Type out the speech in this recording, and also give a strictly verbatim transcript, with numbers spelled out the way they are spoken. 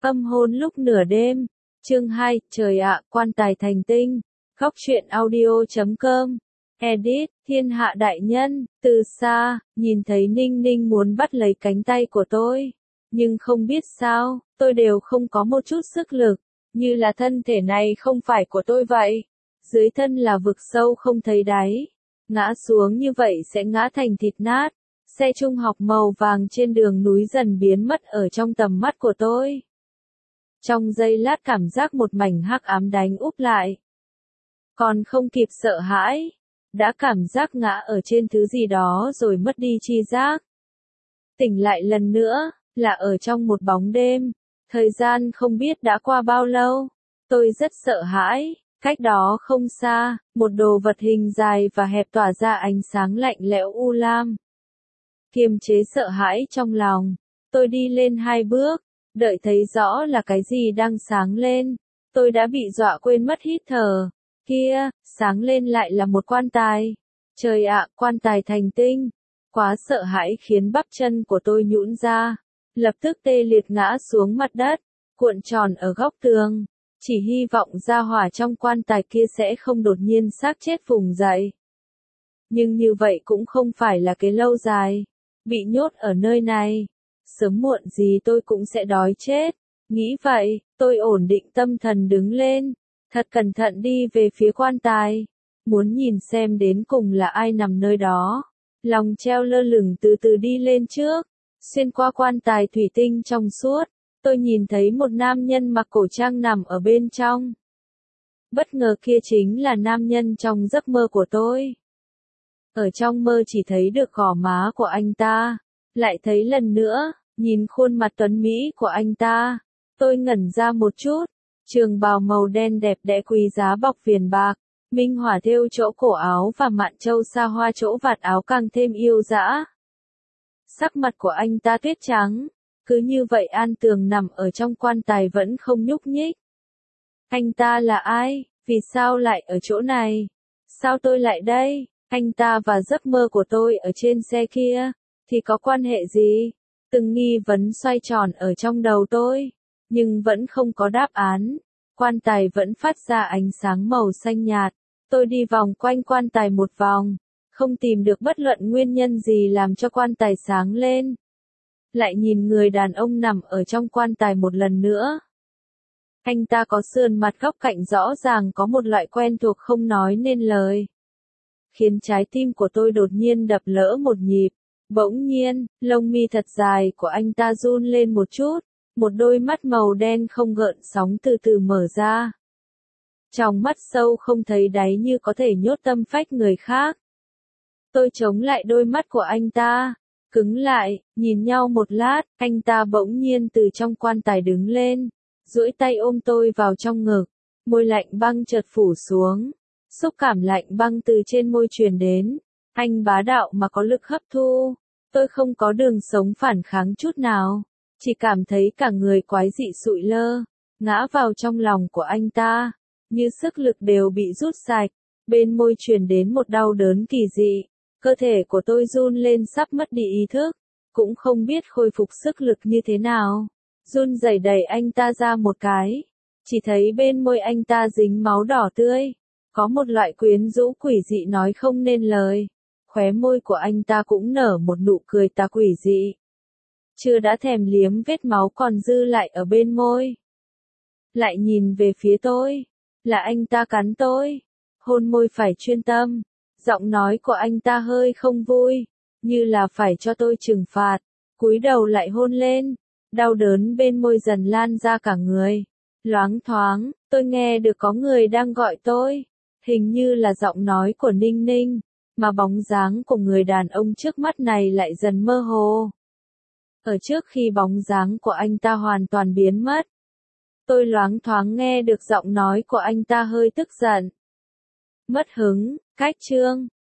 Âm hôn lúc nửa đêm. Chương hai, trời ạ, quan tài thành tinh. Góc truyện audio chấm com. Edit, thiên hạ đại nhân, từ xa, nhìn thấy Ninh Ninh muốn bắt lấy cánh tay của tôi. Nhưng không biết sao, tôi đều không có một chút sức lực, như là thân thể này không phải của tôi vậy. Dưới thân là vực sâu không thấy đáy. Ngã xuống như vậy sẽ ngã thành thịt nát. Xe trung học màu vàng trên đường núi dần biến mất ở trong tầm mắt của tôi. Trong giây lát cảm giác một mảnh hắc ám đánh úp lại. Còn không kịp sợ hãi, đã cảm giác ngã ở trên thứ gì đó rồi mất đi tri giác. Tỉnh lại lần nữa, là ở trong một bóng đêm. Thời gian không biết đã qua bao lâu. Tôi rất sợ hãi. Cách đó không xa, một đồ vật hình dài và hẹp tỏa ra ánh sáng lạnh lẽo u lam. Kiềm chế sợ hãi trong lòng, tôi đi lên hai bước, đợi thấy rõ là cái gì đang sáng lên. Tôi đã bị dọa quên mất hít thở. Kia, sáng lên lại là một quan tài. Trời ạ, quan tài thành tinh. Quá sợ hãi khiến bắp chân của tôi nhũn ra. Lập tức tê liệt ngã xuống mặt đất, cuộn tròn ở góc tường. Chỉ hy vọng gia hỏa trong quan tài kia sẽ không đột nhiên xác chết vùng dậy. Nhưng như vậy cũng không phải là cái lâu dài. Bị nhốt ở nơi này, sớm muộn gì tôi cũng sẽ đói chết. Nghĩ vậy, tôi ổn định tâm thần đứng lên, thật cẩn thận đi về phía quan tài. Muốn nhìn xem đến cùng là ai nằm nơi đó. Lòng treo lơ lửng từ từ đi lên trước, xuyên qua quan tài thủy tinh trong suốt. Tôi nhìn thấy một nam nhân mặc cổ trang nằm ở bên trong. Bất ngờ kia chính là nam nhân trong giấc mơ của tôi. Ở trong mơ chỉ thấy được gò má của anh ta, lại thấy lần nữa, nhìn khuôn mặt tuấn mỹ của anh ta. Tôi ngẩn ra một chút, trường bào màu đen đẹp đẽ quý giá bọc viền bạc, minh hỏa thêu chỗ cổ áo và mạn châu sa hoa chỗ vạt áo càng thêm yêu dã. Sắc mặt của anh ta tuyết trắng. Cứ như vậy an tường nằm ở trong quan tài vẫn không nhúc nhích. Anh ta là ai? Vì sao lại ở chỗ này? Sao tôi lại đây? Anh ta và giấc mơ của tôi ở trên xe kia, thì có quan hệ gì? Từng nghi vấn xoay tròn ở trong đầu tôi, nhưng vẫn không có đáp án. Quan tài vẫn phát ra ánh sáng màu xanh nhạt. Tôi đi vòng quanh quan tài một vòng, không tìm được bất luận nguyên nhân gì làm cho quan tài sáng lên. Lại nhìn người đàn ông nằm ở trong quan tài một lần nữa. Anh ta có sườn mặt góc cạnh rõ ràng có một loại quen thuộc không nói nên lời. Khiến trái tim của tôi đột nhiên đập lỡ một nhịp. Bỗng nhiên, lông mi thật dài của anh ta run lên một chút. Một đôi mắt màu đen không gợn sóng từ từ mở ra. Trong mắt sâu không thấy đáy như có thể nhốt tâm phách người khác. Tôi chống lại đôi mắt của anh ta. Cứng lại, nhìn nhau một lát, anh ta bỗng nhiên từ trong quan tài đứng lên, duỗi tay ôm tôi vào trong ngực, môi lạnh băng chợt phủ xuống, xúc cảm lạnh băng từ trên môi truyền đến, anh bá đạo mà có lực hấp thu, tôi không có đường sống phản kháng chút nào, chỉ cảm thấy cả người quái dị sụi lơ, ngã vào trong lòng của anh ta, như sức lực đều bị rút sạch, bên môi truyền đến một đau đớn kỳ dị. Cơ thể của tôi run lên sắp mất đi ý thức, cũng không biết khôi phục sức lực như thế nào. Run rẩy đẩy anh ta ra một cái, chỉ thấy bên môi anh ta dính máu đỏ tươi, có một loại quyến rũ quỷ dị nói không nên lời. Khóe môi của anh ta cũng nở một nụ cười tà quỷ dị. Chưa đã thèm liếm vết máu còn dư lại ở bên môi. Lại nhìn về phía tôi, là anh ta cắn tôi, hôn môi phải chuyên tâm. Giọng nói của anh ta hơi không vui, như là phải cho tôi trừng phạt, cúi đầu lại hôn lên, đau đớn bên môi dần lan ra cả người. Loáng thoáng, tôi nghe được có người đang gọi tôi, hình như là giọng nói của Ninh Ninh, mà bóng dáng của người đàn ông trước mắt này lại dần mơ hồ. Ở trước khi bóng dáng của anh ta hoàn toàn biến mất, tôi loáng thoáng nghe được giọng nói của anh ta hơi tức giận. Mất hứng, cách chương.